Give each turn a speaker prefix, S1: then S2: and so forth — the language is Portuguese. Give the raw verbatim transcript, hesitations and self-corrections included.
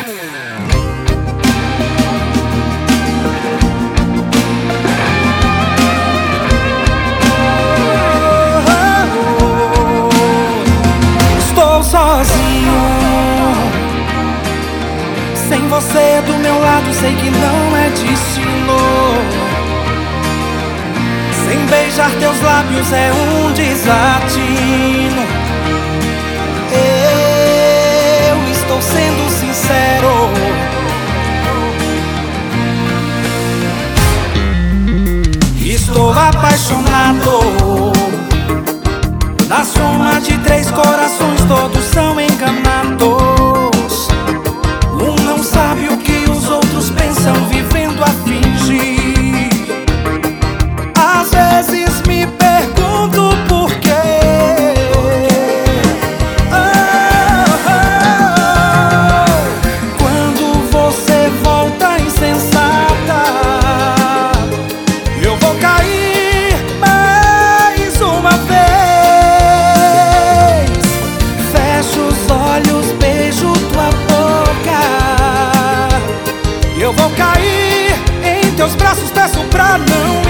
S1: Estou sozinho, sem você do meu lado, sei que não é destino. Sem beijar teus lábios é um desatino. Eu estou sendo sincero. Estou apaixonado. Na soma de três corações, todos são enganados. Um não sabe o que os outros pensam, vivendo a fingir. Às vezes me pergunto por quê. Oh, oh, oh. Quando você volta insensata, eu vou cair mais uma vez. Fecho os olhos, beijo tua boca. Eu vou cair em teus braços, peço pra não